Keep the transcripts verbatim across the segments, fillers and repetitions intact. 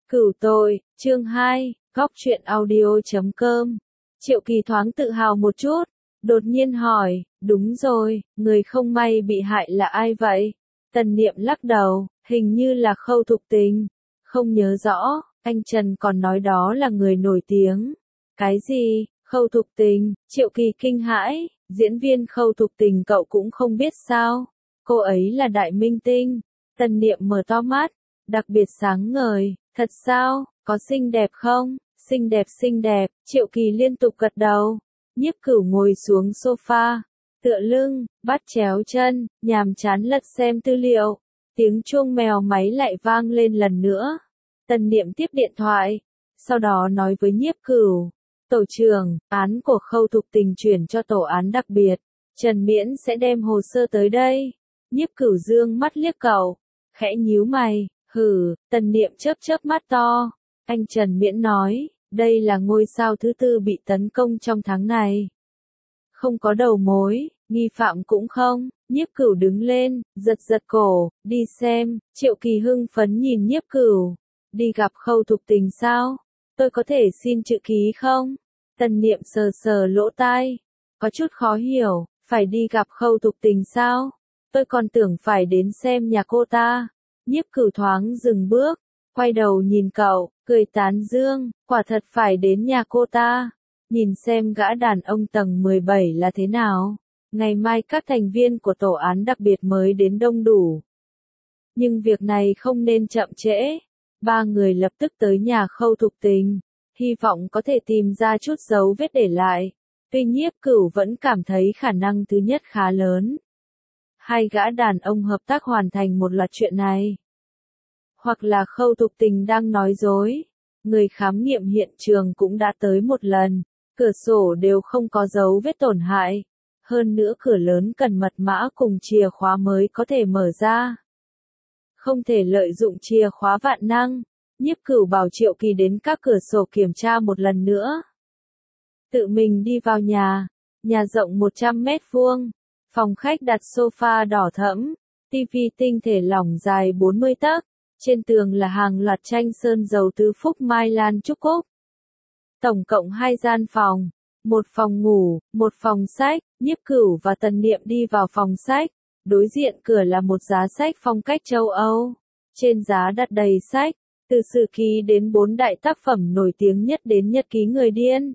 Cửu tội, chương hai, góc truyện audio.com. Triệu Kỳ thoáng tự hào một chút, đột nhiên hỏi, đúng rồi, người không may bị hại là ai vậy? Tần Niệm lắc đầu, hình như là Khâu Thục Tình. Không nhớ rõ, anh Trần còn nói đó là người nổi tiếng. Cái gì? Khâu Thục Tình? Triệu Kỳ kinh hãi, diễn viên Khâu Thục Tình cậu cũng không biết sao? Cô ấy là đại minh tinh. Tần Niệm mở to mắt, đặc biệt sáng ngời, thật sao, có xinh đẹp không? Xinh đẹp xinh đẹp, Triệu Kỳ liên tục gật đầu. Nhiếp Cửu ngồi xuống sofa, tựa lưng, bắt chéo chân, nhàm chán lật xem tư liệu. Tiếng chuông mèo máy lại vang lên lần nữa. Tần Niệm tiếp điện thoại, sau đó nói với Nhiếp Cửu, tổ trưởng, án của Khâu Thục Tình chuyển cho tổ án đặc biệt, Trần Miễn sẽ đem hồ sơ tới đây. Nhiếp Cửu dương mắt liếc cậu, khẽ nhíu mày, hừ. Tần Niệm chớp chớp mắt to. Anh Trần Miễn nói, đây là ngôi sao thứ tư bị tấn công trong tháng này. Không có đầu mối, nghi phạm cũng không. Nhiếp Cửu đứng lên, giật giật cổ, đi xem. Triệu Kỳ hưng phấn nhìn Nhiếp Cửu, đi gặp Khâu Thục Tình sao? Tôi có thể xin chữ ký không? Tần Niệm sờ sờ lỗ tai, có chút khó hiểu, phải đi gặp Khâu Thục Tình sao? Tôi còn tưởng phải đến xem nhà cô ta. Nhiếp Cửu thoáng dừng bước, quay đầu nhìn cậu, cười tán dương, quả thật phải đến nhà cô ta. Nhìn xem gã đàn ông tầng mười bảy là thế nào. Ngày mai các thành viên của tổ án đặc biệt mới đến đông đủ. Nhưng việc này không nên chậm trễ. Ba người lập tức tới nhà Khâu Thục Tình, hy vọng có thể tìm ra chút dấu vết để lại. Tuy Nhiếp Cửu vẫn cảm thấy khả năng thứ nhất khá lớn. Hai gã đàn ông hợp tác hoàn thành một loạt chuyện này. Hoặc là Khâu Thục Tình đang nói dối. Người khám nghiệm hiện trường cũng đã tới một lần. Cửa sổ đều không có dấu vết tổn hại. Hơn nữa cửa lớn cần mật mã cùng chìa khóa mới có thể mở ra. Không thể lợi dụng chìa khóa vạn năng. Nhiếp Cửu bảo Triệu Kỳ đến các cửa sổ kiểm tra một lần nữa. Tự mình đi vào nhà. Nhà rộng một trăm mét vuông. Phòng khách đặt sofa đỏ thẫm. Tivi tinh thể lỏng dài bốn mươi tấc. Trên tường là hàng loạt tranh sơn dầu tứ phúc Mai Lan Trúc Cúc. Tổng cộng hai gian phòng. Một phòng ngủ, một phòng sách. Nhiếp Cửu và Tần Niệm đi vào phòng sách. Đối diện cửa là một giá sách phong cách châu Âu. Trên giá đặt đầy sách, từ sử ký đến bốn đại tác phẩm nổi tiếng nhất đến nhật ký người điên.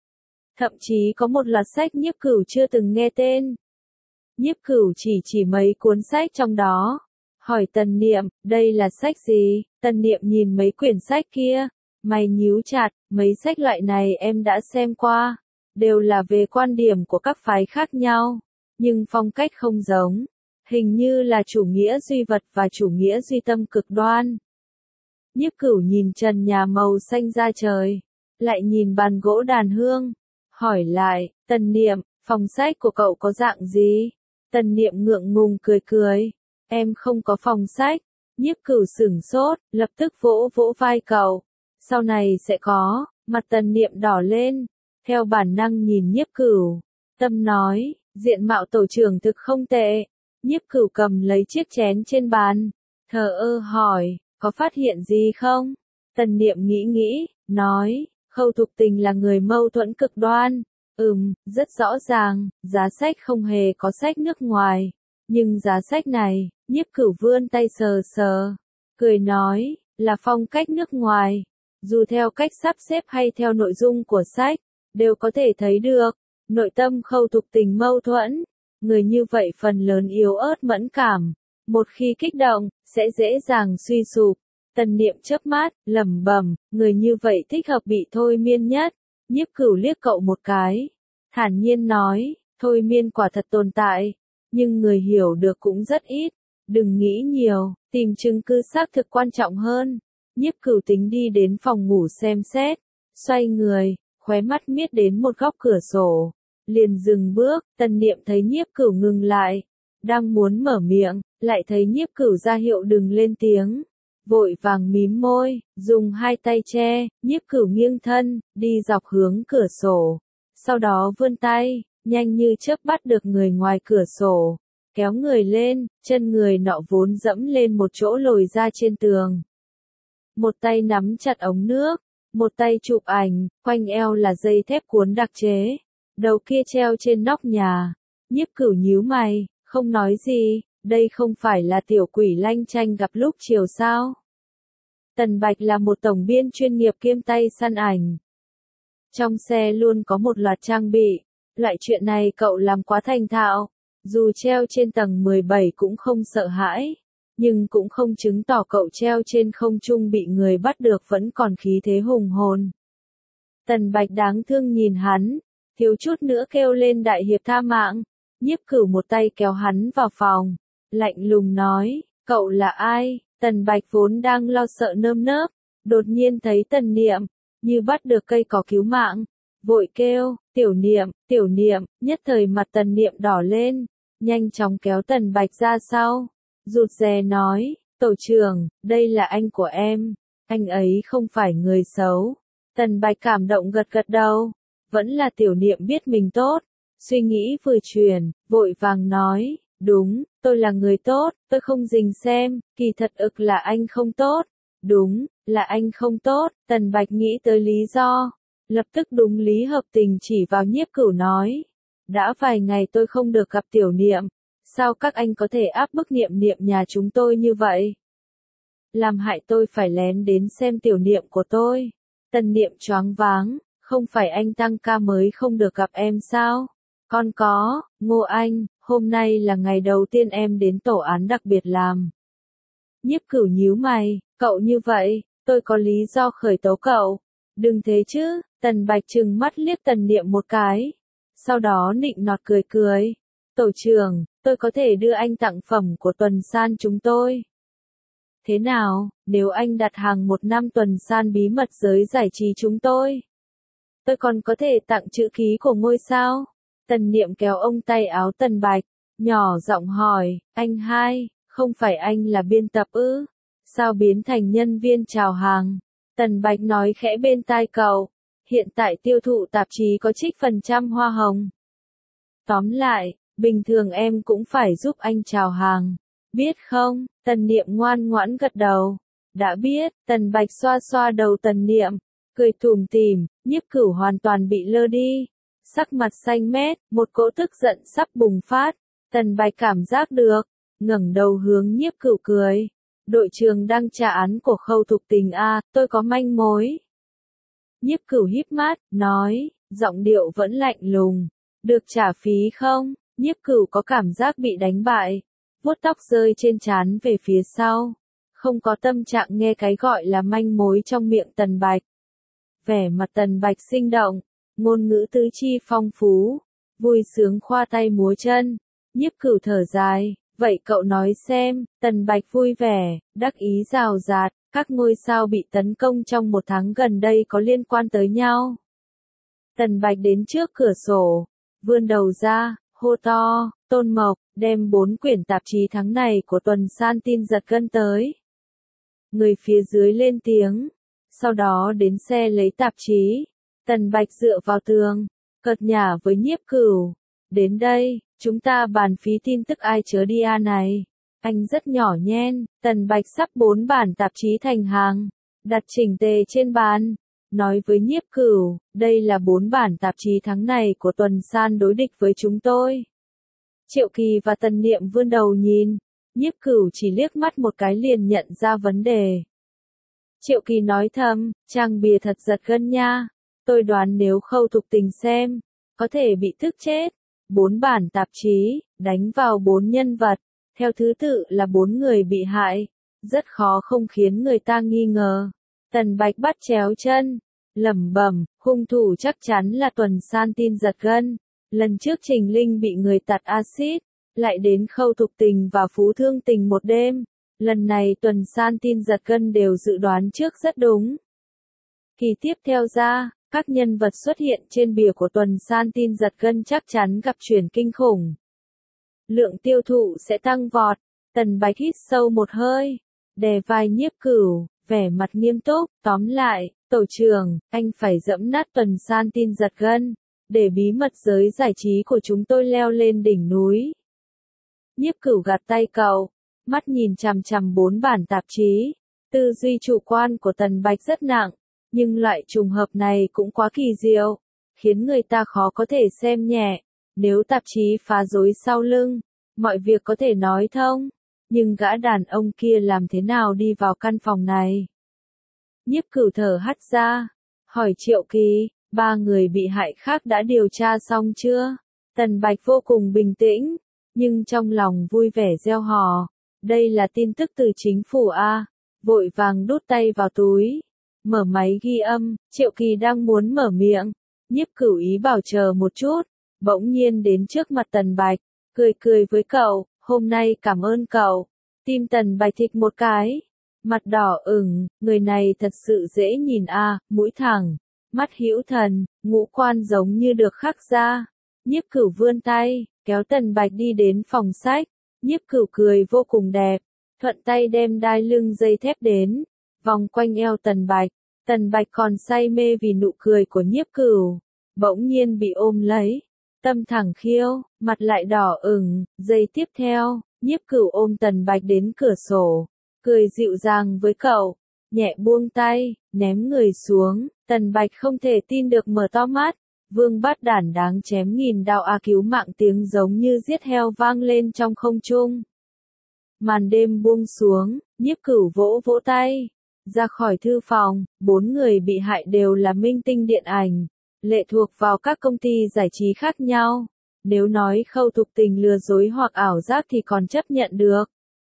Thậm chí có một loạt sách Nhiếp Cửu chưa từng nghe tên. Nhiếp Cửu chỉ chỉ mấy cuốn sách trong đó. Hỏi Tần Niệm, đây là sách gì? Tần Niệm nhìn mấy quyển sách kia. Mày nhíu chặt, mấy sách loại này em đã xem qua. Đều là về quan điểm của các phái khác nhau. Nhưng phong cách không giống. Hình như là chủ nghĩa duy vật và chủ nghĩa duy tâm cực đoan. Nhiếp Cửu nhìn trần nhà màu xanh da trời. Lại nhìn bàn gỗ đàn hương. Hỏi lại, Tần Niệm, phòng sách của cậu có dạng gì? Tần Niệm ngượng ngùng cười cười. Em không có phòng sách. Nhiếp Cửu sửng sốt, lập tức vỗ vỗ vai cậu. Sau này sẽ có. Mặt Tần Niệm đỏ lên. Theo bản năng nhìn Nhiếp Cửu. Tâm nói, diện mạo tổ trưởng thực không tệ. Nhiếp Cửu cầm lấy chiếc chén trên bàn. Thờ ơ hỏi, có phát hiện gì không? Tần Niệm nghĩ nghĩ, nói, Khâu Thục Tình là người mâu thuẫn cực đoan. Ừm, rất rõ ràng, giá sách không hề có sách nước ngoài. Nhưng giá sách này, Nhiếp Cửu vươn tay sờ sờ. Cười nói, là phong cách nước ngoài. Dù theo cách sắp xếp hay theo nội dung của sách, đều có thể thấy được. Nội tâm Khâu Thục Tình mâu thuẫn. Người như vậy phần lớn yếu ớt mẫn cảm. Một khi kích động, sẽ dễ dàng suy sụp. Tần Niệm chớp mắt, lẩm bẩm, người như vậy thích hợp bị thôi miên nhất. Nhiếp Cửu liếc cậu một cái. Thản nhiên nói, thôi miên quả thật tồn tại. Nhưng người hiểu được cũng rất ít. Đừng nghĩ nhiều, tìm chứng cứ xác thực quan trọng hơn. Nhiếp Cửu tính đi đến phòng ngủ xem xét. Xoay người, khóe mắt miết đến một góc cửa sổ. Liền dừng bước, Tần Niệm thấy Nhiếp Cửu ngừng lại. Đang muốn mở miệng, lại thấy Nhiếp Cửu ra hiệu đừng lên tiếng. Vội vàng mím môi, dùng hai tay che, Nhiếp Cửu nghiêng thân, đi dọc hướng cửa sổ. Sau đó vươn tay, nhanh như chớp bắt được người ngoài cửa sổ. Kéo người lên, chân người nọ vốn dẫm lên một chỗ lồi ra trên tường. một tay nắm chặt ống nước, một tay chụp ảnh, quanh eo là dây thép cuốn đặc chế, đầu kia treo trên nóc nhà. Nhiếp Cửu nhíu mày, không nói gì, đây không phải là tiểu quỷ lanh chanh gặp lúc chiều sao? Tần Bạch là một tổng biên chuyên nghiệp kiêm tay săn ảnh. Trong xe luôn có một loạt trang bị, loại chuyện này cậu làm quá thành thạo, dù treo trên tầng mười bảy cũng không sợ hãi, nhưng cũng không chứng tỏ cậu treo trên không trung bị người bắt được vẫn còn khí thế hùng hồn. Tần Bạch đáng thương nhìn hắn, thiếu chút nữa kêu lên đại hiệp tha mạng. Nhiếp Cửu một tay kéo hắn vào phòng, lạnh lùng nói, cậu là ai? Tần Bạch vốn đang lo sợ nơm nớp, đột nhiên thấy Tần Niệm, như bắt được cây cỏ cứu mạng, vội kêu, tiểu Niệm, tiểu Niệm, nhất thời mặt Tần Niệm đỏ lên, nhanh chóng kéo Tần Bạch ra sau, rụt rè nói, tổ trưởng, đây là anh của em, anh ấy không phải người xấu. Tần Bạch cảm động gật gật đầu, vẫn là tiểu Niệm biết mình tốt. Suy nghĩ vừa chuyển, vội vàng nói, đúng, tôi là người tốt, tôi không rình xem, kỳ thật ực là anh không tốt. Đúng, là anh không tốt, Tần Bạch nghĩ tới lý do, lập tức đúng lý hợp tình chỉ vào Nhiếp Cửu nói. Đã vài ngày tôi không được gặp tiểu Niệm, sao các anh có thể áp bức Niệm Niệm nhà chúng tôi như vậy? Làm hại tôi phải lén đến xem tiểu Niệm của tôi. Tần Niệm choáng váng, không phải anh tăng ca mới không được gặp em sao? Con có, Ngô Anh, hôm nay là ngày đầu tiên em đến tổ án đặc biệt làm. Nhiếp Cửu nhíu mày, cậu như vậy, tôi có lý do khởi tố cậu. Đừng thế chứ, Tần Bạch trừng mắt liếc Tần Niệm một cái. Sau đó nịnh nọt cười cười. Tổ trưởng, tôi có thể đưa anh tặng phẩm của tuần san chúng tôi. Thế nào, nếu anh đặt hàng một năm tuần san bí mật giới giải trí chúng tôi, tôi còn có thể tặng chữ ký của ngôi sao? Tần Niệm kéo ông tay áo Tần Bạch, nhỏ giọng hỏi, anh hai, không phải anh là biên tập ư? Sao biến thành nhân viên chào hàng? Tần Bạch nói khẽ bên tai cậu, hiện tại tiêu thụ tạp chí có trích phần trăm hoa hồng. Tóm lại, bình thường em cũng phải giúp anh chào hàng, biết không? Tần Niệm ngoan ngoãn gật đầu, đã biết. Tần Bạch xoa xoa đầu Tần Niệm, cười tủm tỉm. Nhiếp Cửu hoàn toàn bị lơ đi. Sắc mặt xanh mét, một cỗ tức giận sắp bùng phát. Tần Bạch cảm giác được, ngẩng đầu hướng Nhiếp Cửu cười. Đội trưởng đang tra án của Khâu Thục Tình a, tôi có manh mối. Nhiếp Cửu híp mắt, nói, giọng điệu vẫn lạnh lùng. Được trả phí không? Nhiếp Cửu có cảm giác bị đánh bại, vuốt tóc rơi trên trán về phía sau. Không có tâm trạng nghe cái gọi là manh mối trong miệng Tần Bạch. Vẻ mặt Tần Bạch sinh động, ngôn ngữ tứ chi phong phú, vui sướng khoa tay múa chân. Nhiếp Cửu thở dài, vậy cậu nói xem. Tần Bạch vui vẻ, đắc ý rào rạt, các ngôi sao bị tấn công trong một tháng gần đây có liên quan tới nhau. Tần Bạch đến trước cửa sổ, vươn đầu ra, hô to, Tôn Mộc, đem bốn quyển tạp chí tháng này của tuần san tin giật gân tới. Người phía dưới lên tiếng, sau đó đến xe lấy tạp chí. Tần Bạch dựa vào tường, cợt nhả với Nhiếp Cửu, đến đây, chúng ta bàn phí tin tức ai chớ đi a này. Anh rất nhỏ nhen. Tần Bạch sắp bốn bản tạp chí thành hàng, đặt chỉnh tề trên bàn, nói với Nhiếp Cửu, đây là bốn bản tạp chí tháng này của tuần san đối địch với chúng tôi. Triệu Kỳ và Tần Niệm vươn đầu nhìn, Nhiếp Cửu chỉ liếc mắt một cái liền nhận ra vấn đề. Triệu Kỳ nói thầm, trang bìa thật giật gân nha, tôi đoán nếu Khâu Thục Tình xem, có thể bị tức chết. Bốn bản tạp chí, đánh vào bốn nhân vật, theo thứ tự là bốn người bị hại, rất khó không khiến người ta nghi ngờ. Tần Bạch bắt chéo chân, lẩm bẩm, hung thủ chắc chắn là tuần san tin giật gân. Lần trước Trình Linh bị người tạt axit, lại đến Khâu Thục Tình và Phú Thương Tình một đêm. Lần này tuần san tin giật gân đều dự đoán trước rất đúng. Kỳ tiếp theo ra, các nhân vật xuất hiện trên bìa của tuần san tin giật gân chắc chắn gặp chuyển kinh khủng. Lượng tiêu thụ sẽ tăng vọt. Tần Bạch hít sâu một hơi, đè vai Nhiếp Cửu, vẻ mặt nghiêm túc, tóm lại, tổ trưởng, anh phải dẫm nát tuần san tin giật gân, để bí mật giới giải trí của chúng tôi leo lên đỉnh núi. Nhiếp Cửu gạt tay cậu, mắt nhìn chằm chằm bốn bản tạp chí. Tư duy chủ quan của Tần Bạch rất nặng, nhưng loại trùng hợp này cũng quá kỳ diệu, khiến người ta khó có thể xem nhẹ. Nếu tạp chí phá rối sau lưng, mọi việc có thể nói thông, nhưng gã đàn ông kia làm thế nào đi vào căn phòng này? Nhiếp Cửu thở hắt ra, hỏi Triệu Kỳ, ba người bị hại khác đã điều tra xong chưa? Tần Bạch vô cùng bình tĩnh, nhưng trong lòng vui vẻ reo hò, đây là tin tức từ chính phủ A, vội vàng đút tay vào túi, mở máy ghi âm. Triệu Kỳ đang muốn mở miệng, Nhiếp Cửu ý bảo chờ một chút, bỗng nhiên đến trước mặt Tần Bạch, cười cười với cậu, hôm nay cảm ơn cậu. Tim Tần Bạch thịch một cái, mặt đỏ ửng, người này thật sự dễ nhìn a, mũi thẳng, mắt hữu thần, ngũ quan giống như được khắc ra. Nhiếp Cửu vươn tay, kéo Tần Bạch đi đến phòng sách, Nhiếp Cửu cười vô cùng đẹp, thuận tay đem đai lưng dây thép đến, vòng quanh eo Tần Bạch. Tần Bạch còn say mê vì nụ cười của Nhiếp Cửu, bỗng nhiên bị ôm lấy, tâm thẳng khiêu, mặt lại đỏ ửng. Giây tiếp theo, Nhiếp Cửu ôm Tần Bạch đến cửa sổ, cười dịu dàng với cậu, nhẹ buông tay, ném người xuống. Tần Bạch không thể tin được mở to mắt, vương bát đản đáng chém nghìn đao a, cứu mạng tiếng giống như giết heo vang lên trong không trung. Màn đêm buông xuống, Nhiếp Cửu vỗ vỗ tay, ra khỏi thư phòng. Bốn người bị hại đều là minh tinh điện ảnh, lệ thuộc vào các công ty giải trí khác nhau. Nếu nói khâu thục tình lừa dối hoặc ảo giác thì còn chấp nhận được.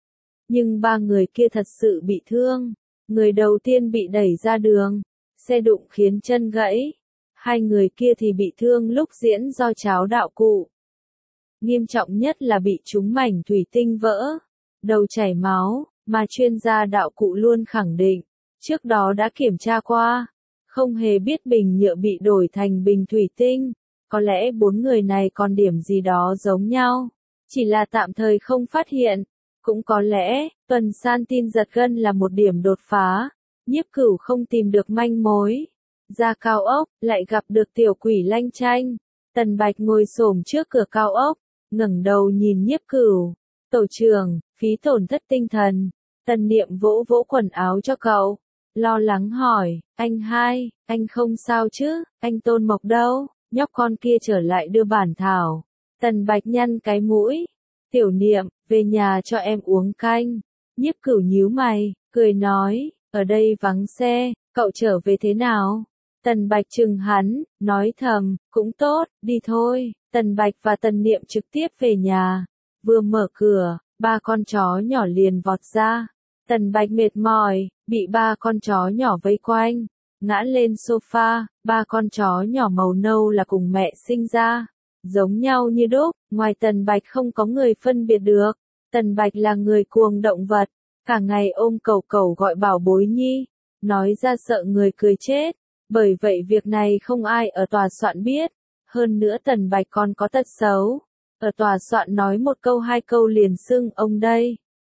Nhưng ba người kia thật sự bị thương. Người đầu tiên bị đẩy ra đường, xe đụng khiến chân gãy. Hai người kia thì bị thương lúc diễn do cháo đạo cụ. Nghiêm trọng nhất là bị trúng mảnh thủy tinh vỡ, đầu chảy máu, mà chuyên gia đạo cụ luôn khẳng định, trước đó đã kiểm tra qua, không hề biết bình nhựa bị đổi thành bình thủy tinh. Có lẽ bốn người này còn điểm gì đó giống nhau, chỉ là tạm thời không phát hiện. Cũng có lẽ, tuần san tin giật gân là một điểm đột phá. Nhiếp Cửu không tìm được manh mối, ra cao ốc, lại gặp được tiểu quỷ lanh chanh. Tần Bạch ngồi xổm trước cửa cao ốc, ngẩng đầu nhìn Nhiếp Cửu. Tổ trưởng, phí tổn thất tinh thần. Tần Niệm vỗ vỗ quần áo cho cậu, lo lắng hỏi, anh hai, anh không sao chứ, anh Tôn Mộc đâu? Nhóc con kia trở lại đưa bản thảo. Tần Bạch nhăn cái mũi. Tiểu Niệm, về nhà cho em uống canh. Nhiếp Cửu nhíu mày, cười nói, ở đây vắng xe, cậu trở về thế nào? Tần Bạch chừng hắn, nói thầm, cũng tốt, đi thôi. Tần Bạch và Tần Niệm trực tiếp về nhà. Vừa mở cửa, ba con chó nhỏ liền vọt ra. Tần Bạch mệt mỏi, bị ba con chó nhỏ vây quanh, ngã lên sofa. Ba con chó nhỏ màu nâu là cùng mẹ sinh ra, giống nhau như đúc. Ngoài Tần Bạch không có người phân biệt được. Tần Bạch là người cuồng động vật, cả ngày ôm cẩu cẩu gọi bảo bối nhi, nói ra sợ người cười chết. Bởi vậy việc này không ai ở tòa soạn biết. Hơn nữa Tần Bạch còn có tật xấu, ở tòa soạn nói một câu hai câu liền xưng ông đây.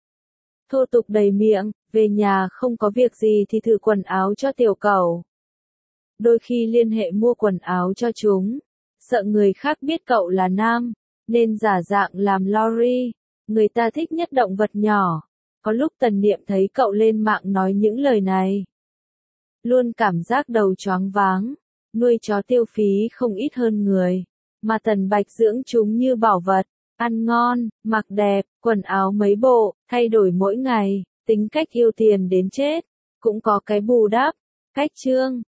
Thô tục đầy miệng. Về nhà không có việc gì thì thử quần áo cho tiểu cẩu. Đôi khi liên hệ mua quần áo cho chúng. Sợ người khác biết cậu là nam, nên giả dạng làm lorry. Người ta thích nhất động vật nhỏ. Có lúc Tần Niệm thấy cậu lên mạng nói những lời này, luôn cảm giác đầu choáng váng. Nuôi chó tiêu phí không ít hơn người, mà Tần Bạch dưỡng chúng như bảo vật. Ăn ngon, mặc đẹp, quần áo mấy bộ, thay đổi mỗi ngày, tính cách yêu tiền đến chết, cũng có cái bù đắp. Cách chương